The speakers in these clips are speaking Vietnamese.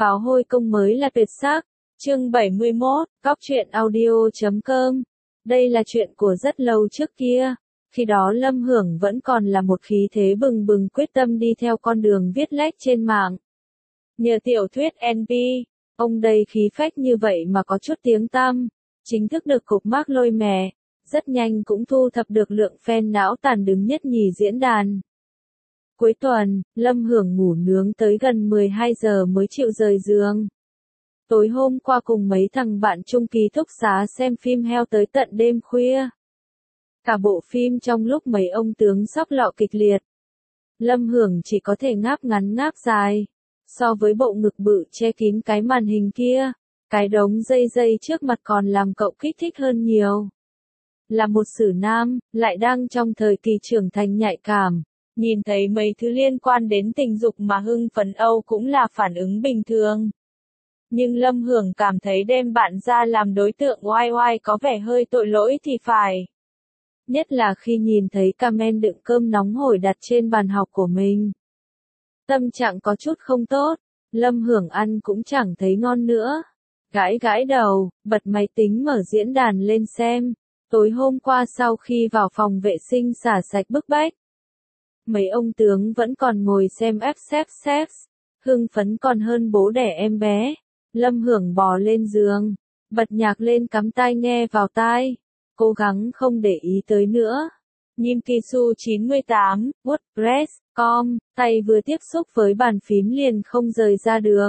Pháo hôi công mới là tuyệt sắc. Chương 71, Góc truyện audio.com. Đây là chuyện của rất lâu trước kia. Khi đó Lâm Hưởng vẫn còn là một khí thế bừng bừng quyết tâm đi theo con đường viết lách trên mạng. Nhờ tiểu thuyết NP, ông đây khí phách như vậy mà có chút tiếng tăm, chính thức được cục mác lôi mè, rất nhanh cũng thu thập được lượng fan não tàn đứng nhất nhì diễn đàn. Cuối tuần, Lâm Hưởng ngủ nướng tới gần 12 giờ mới chịu rời giường. Tối hôm qua cùng mấy thằng bạn chung ký túc xá xem phim heo tới tận đêm khuya. Cả bộ phim trong lúc mấy ông tướng sóc lọ kịch liệt. Lâm Hưởng chỉ có thể ngáp ngắn ngáp dài. So với bộ ngực bự che kín cái màn hình kia, cái đống dây trước mặt còn làm cậu kích thích hơn nhiều. Là một sử nam, lại đang trong thời kỳ trưởng thành nhạy cảm. Nhìn thấy mấy thứ liên quan đến tình dục mà hưng phấn âu cũng là phản ứng bình thường. Nhưng Lâm Hưởng cảm thấy đem bạn ra làm đối tượng oai oai có vẻ hơi tội lỗi thì phải. Nhất là khi nhìn thấy comment đựng cơm nóng hổi đặt trên bàn học của mình. Tâm trạng có chút không tốt, Lâm Hưởng ăn cũng chẳng thấy ngon nữa. Gãi đầu, bật máy tính mở diễn đàn lên xem. Tối hôm qua sau khi vào phòng vệ sinh xả sạch bức bách, mấy ông tướng vẫn còn ngồi xem FF, hưng phấn còn hơn bố đẻ em bé. Lâm Hưởng bò lên giường, bật nhạc lên cắm tai nghe vào tai, cố gắng không để ý tới nữa. Nhim Kisu 98, WordPress.com, tay vừa tiếp xúc với bàn phím liền không rời ra được.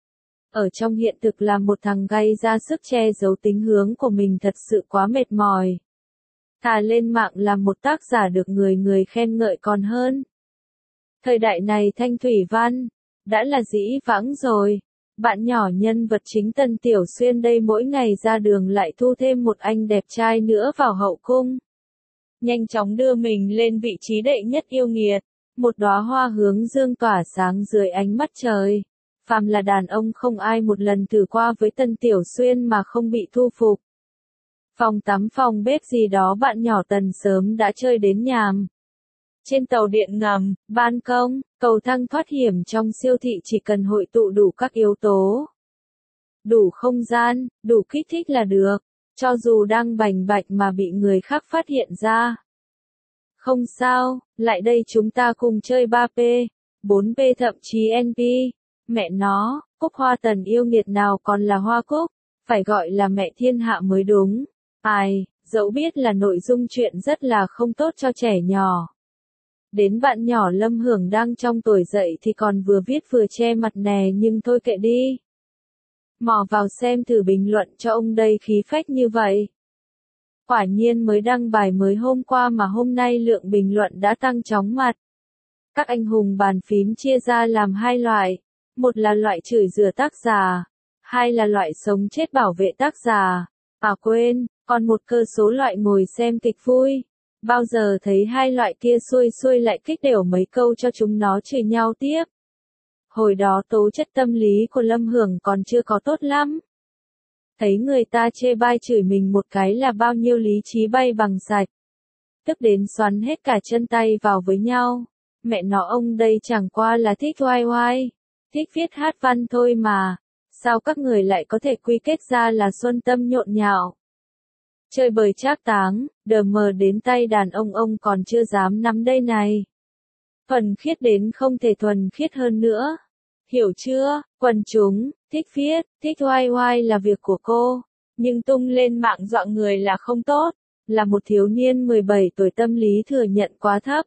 Ở trong hiện thực là một thằng gay ra sức che giấu tính hướng của mình thật sự quá mệt mỏi. Thà lên mạng làm một tác giả được người khen ngợi còn hơn. Thời đại này Thanh Thủy Văn đã là dĩ vãng rồi. Bạn nhỏ nhân vật chính Tân Tiểu Xuyên đây mỗi ngày ra đường lại thu thêm một anh đẹp trai nữa vào hậu cung. Nhanh chóng đưa mình lên vị trí đệ nhất yêu nghiệt, một đóa hoa hướng dương tỏa sáng dưới ánh mắt trời. Phàm là đàn ông không ai một lần thử qua với Tân Tiểu Xuyên mà không bị thu phục. Phòng tắm phòng bếp gì đó bạn nhỏ Tần sớm đã chơi đến nhàm. Trên tàu điện ngầm, ban công, cầu thang thoát hiểm trong siêu thị chỉ cần hội tụ đủ các yếu tố. Đủ không gian, đủ kích thích là được, cho dù đang bành bạch mà bị người khác phát hiện ra. Không sao, lại đây chúng ta cùng chơi 3P, 4P thậm chí NP. Mẹ nó, cúc hoa Tần yêu nghiệt nào còn là hoa cúc, phải gọi là mẹ thiên hạ mới đúng. Ai, dẫu biết là nội dung chuyện rất là không tốt cho trẻ nhỏ. Đến bạn nhỏ Lâm Hưởng đang trong tuổi dậy thì còn vừa viết vừa che mặt nè nhưng thôi kệ đi. Mò vào xem thử bình luận cho ông đây khí phách như vậy. Quả nhiên mới đăng bài mới hôm qua mà hôm nay lượng bình luận đã tăng chóng mặt. Các anh hùng bàn phím chia ra làm hai loại. Một là loại chửi rủa tác giả. Hai là loại sống chết bảo vệ tác giả. À quên, còn một cơ số loại ngồi xem kịch vui. Bao giờ thấy hai loại kia xuôi lại kích đều mấy câu cho chúng nó chửi nhau tiếp. Hồi đó tố chất tâm lý của Lâm Hưởng còn chưa có tốt lắm. Thấy người ta chê bai chửi mình một cái là bao nhiêu lý trí bay bằng sạch. Tức đến xoắn hết cả chân tay vào với nhau. Mẹ nó ông đây chẳng qua là thích oai oai. Thích viết hát văn thôi mà. Sao các người lại có thể quy kết ra là xuân tâm nhộn nhạo. Chơi bời trác táng, đờ mờ đến tay đàn ông còn chưa dám nắm đây này. Thuần khiết đến không thể thuần khiết hơn nữa. Hiểu chưa, quần chúng, thích viết, thích oai oai là việc của cô. Nhưng tung lên mạng dọa người là không tốt. Là một thiếu niên 17 tuổi tâm lý thừa nhận quá thấp.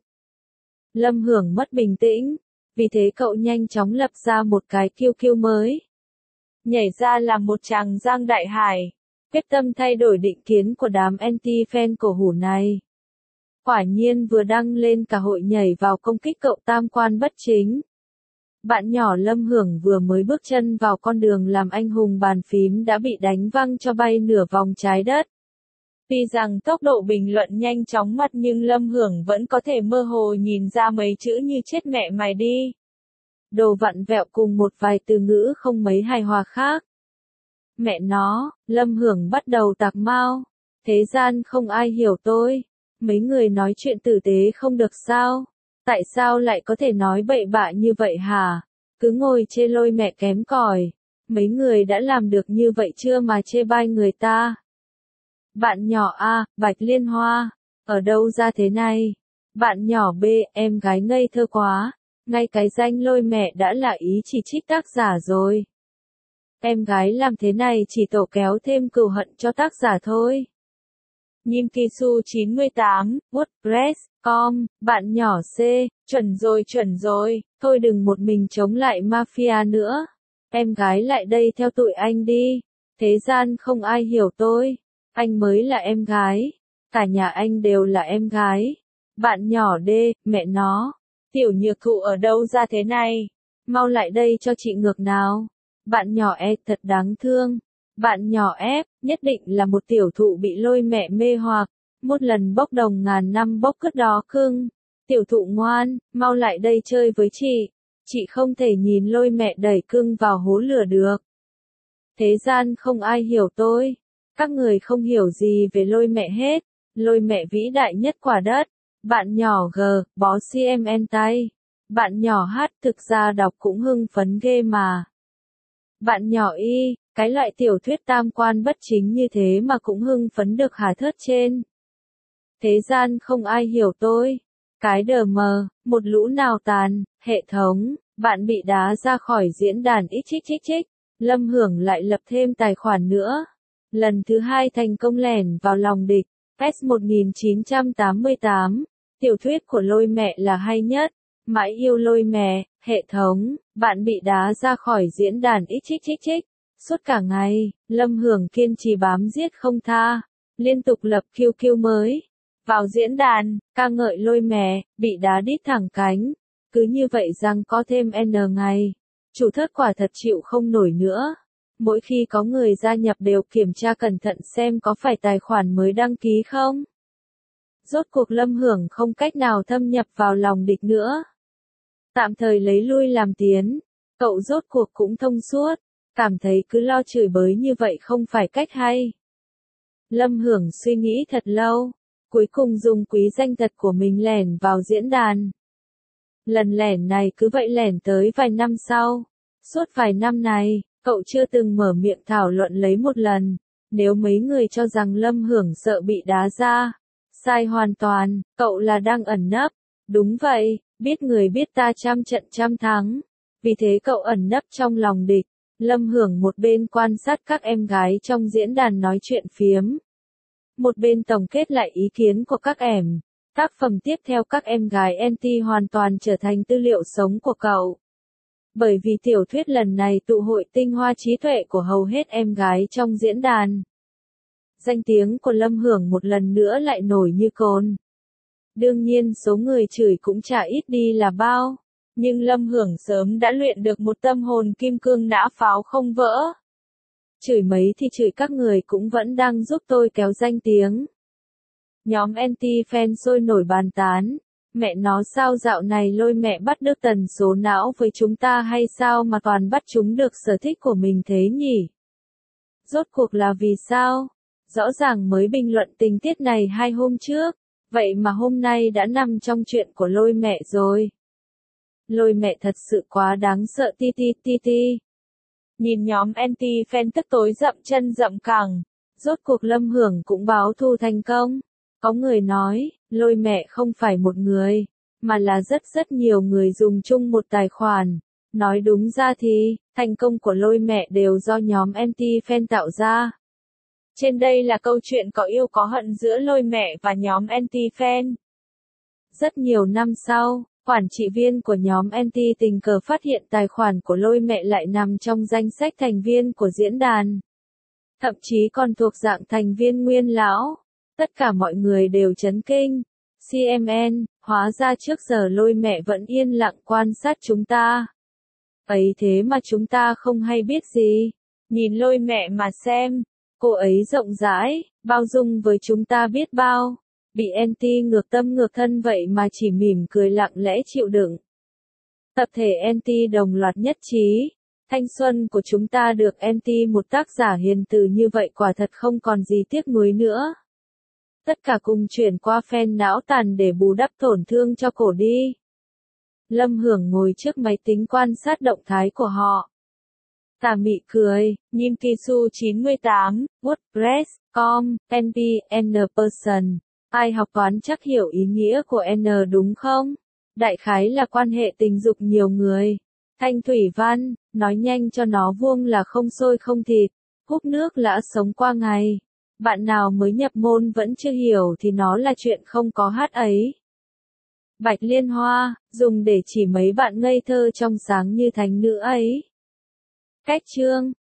Lâm Hưởng mất bình tĩnh. Vì thế cậu nhanh chóng lập ra một cái QQ mới. Nhảy ra làm một chàng Giang Đại Hải. Quyết tâm thay đổi định kiến của đám anti-fan cổ hủ này. Quả nhiên vừa đăng lên cả hội nhảy vào công kích cậu tam quan bất chính. Bạn nhỏ Lâm Hưởng vừa mới bước chân vào con đường làm anh hùng bàn phím đã bị đánh văng cho bay nửa vòng trái đất. Tuy rằng tốc độ bình luận nhanh chóng mặt nhưng Lâm Hưởng vẫn có thể mơ hồ nhìn ra mấy chữ như chết mẹ mày đi. Đồ vặn vẹo cùng một vài từ ngữ không mấy hài hòa khác. Mẹ nó, Lâm Hưởng bắt đầu tạc mau. Thế gian không ai hiểu tôi. Mấy người nói chuyện tử tế không được sao? Tại sao lại có thể nói bậy bạ như vậy hả? cứ ngồi chê lôi mẹ kém cỏi. Mấy người đã làm được như vậy chưa mà chê bai người ta. Bạn nhỏ A, Bạch Liên Hoa, ở đâu ra thế này? Bạn nhỏ B, em gái ngây thơ quá, ngay cái danh lôi mẹ đã là ý chỉ trích tác giả rồi. Em gái làm thế này chỉ tổ kéo thêm cừu hận cho tác giả thôi. Nhim Kisu 98, WordPress.com, bạn nhỏ C, chuẩn rồi, thôi đừng một mình chống lại mafia nữa. Em gái lại đây theo tụi anh đi, thế gian không ai hiểu tôi, anh mới là em gái, cả nhà anh đều là em gái. Bạn nhỏ D, mẹ nó, tiểu nhược thụ ở đâu ra thế này, mau lại đây cho chị ngược nào. Bạn nhỏ E thật đáng thương. Bạn nhỏ F, nhất định là một tiểu thụ bị lôi mẹ mê hoặc, một lần bốc đồng ngàn năm bốc cứt đó cưng. Tiểu thụ ngoan, mau lại đây chơi với chị không thể nhìn lôi mẹ đẩy cưng vào hố lửa được. Thế gian không ai hiểu tôi, các người không hiểu gì về lôi mẹ hết, lôi mẹ vĩ đại nhất quả đất. Bạn nhỏ G, bó CMN tay. Bạn nhỏ H, thực ra đọc cũng hưng phấn ghê mà. Bạn nhỏ Y, cái loại tiểu thuyết tam quan bất chính như thế mà cũng hưng phấn được hả thớt trên. Thế gian không ai hiểu tôi. Cái đờ mờ, một lũ nào tàn, hệ thống, bạn bị đá ra khỏi diễn đàn xxxx. Lâm Hưởng lại lập thêm tài khoản nữa. Lần thứ 2 thành công lẻn vào lòng địch. S 1988, tiểu thuyết của lôi mẹ là hay nhất. Mãi yêu lôi mẹ, hệ thống, bạn bị đá ra khỏi diễn đàn xxxx. Suốt cả ngày, Lâm Hưởng kiên trì bám giết không tha, liên tục lập QQ mới. Vào diễn đàn, ca ngợi lôi mẹ, bị đá đít thẳng cánh. Cứ như vậy rằng có thêm N ngày. Chủ thớt quả thật chịu không nổi nữa. Mỗi khi có người gia nhập đều kiểm tra cẩn thận xem có phải tài khoản mới đăng ký không. Rốt cuộc Lâm Hưởng không cách nào thâm nhập vào lòng địch nữa. Tạm thời lấy lui làm tiến, cậu rốt cuộc cũng thông suốt, cảm thấy cứ lo chửi bới như vậy không phải cách hay. Lâm Hưởng suy nghĩ thật lâu, cuối cùng dùng quý danh thật của mình lẻn vào diễn đàn. Lần lẻn này cứ vậy lẻn tới vài năm sau. Suốt vài năm này, cậu chưa từng mở miệng thảo luận lấy một lần. Nếu mấy người cho rằng Lâm Hưởng sợ bị đá ra, sai hoàn toàn, cậu là đang ẩn nấp. Đúng vậy, biết người biết ta trăm trận trăm thắng. Vì thế cậu ẩn nấp trong lòng địch. Lâm Hưởng một bên quan sát các em gái trong diễn đàn nói chuyện phiếm, một bên tổng kết lại ý kiến của các em. Tác phẩm tiếp theo các em gái anti hoàn toàn trở thành tư liệu sống của cậu. Bởi vì tiểu thuyết lần này tụ hội tinh hoa trí tuệ của hầu hết em gái trong diễn đàn. Danh tiếng của Lâm Hưởng một lần nữa lại nổi như cồn. Đương nhiên số người chửi cũng chả ít đi là bao. Nhưng Lâm Hưởng sớm đã luyện được một tâm hồn kim cương nã pháo không vỡ. Chửi mấy thì chửi các người cũng vẫn đang giúp tôi kéo danh tiếng. Nhóm anti-fan sôi nổi bàn tán. Mẹ nó sao dạo này lôi mẹ bắt được tần số não với chúng ta hay sao mà toàn bắt chúng được sở thích của mình thế nhỉ? Rốt cuộc là vì sao? Rõ ràng mới bình luận tình tiết này 2 hôm trước. Vậy mà hôm nay đã nằm trong chuyện của lôi mẹ rồi. Lôi mẹ thật sự quá đáng sợ ti ti ti ti. Nhìn nhóm anti-fan tức tối dậm chân dậm cẳng. Rốt cuộc Lâm Hưởng cũng báo thù thành công. Có người nói, lôi mẹ không phải một người, mà là rất nhiều người dùng chung một tài khoản. Nói đúng ra thì, thành công của lôi mẹ đều do nhóm anti-fan tạo ra. Trên đây là câu chuyện có yêu có hận giữa lôi mẹ và nhóm anti-fan. Rất nhiều năm sau, quản trị viên của nhóm anti tình cờ phát hiện tài khoản của lôi mẹ lại nằm trong danh sách thành viên của diễn đàn. Thậm chí còn thuộc dạng thành viên nguyên lão. Tất cả mọi người đều chấn kinh. CMN, hóa ra trước giờ lôi mẹ vẫn yên lặng quan sát chúng ta. Ấy thế mà chúng ta không hay biết gì. Nhìn lôi mẹ mà xem, cô ấy rộng rãi, bao dung với chúng ta biết bao. Bị anti ngược tâm ngược thân vậy mà chỉ mỉm cười lặng lẽ chịu đựng. Tập thể anti đồng loạt nhất trí. Thanh xuân của chúng ta được anti một tác giả hiền từ như vậy quả thật không còn gì tiếc nuối nữa. Tất cả cùng chuyển qua fan não tàn để bù đắp tổn thương cho cổ đi. Lâm Hưởng ngồi trước máy tính quan sát động thái của họ. Tà mị cười, Nhim Kisu 98, WordPress.com, NP, N person. Ai học toán chắc hiểu ý nghĩa của N đúng không? Đại khái là quan hệ tình dục nhiều người. Thanh Thủy Văn, nói nhanh cho nó vuông là không sôi không thịt, húp nước lã sống qua ngày. Bạn nào mới nhập môn vẫn chưa hiểu thì nó là chuyện không có hát ấy. Bạch Liên Hoa, dùng để chỉ mấy bạn ngây thơ trong sáng như thánh nữ ấy. Cách chương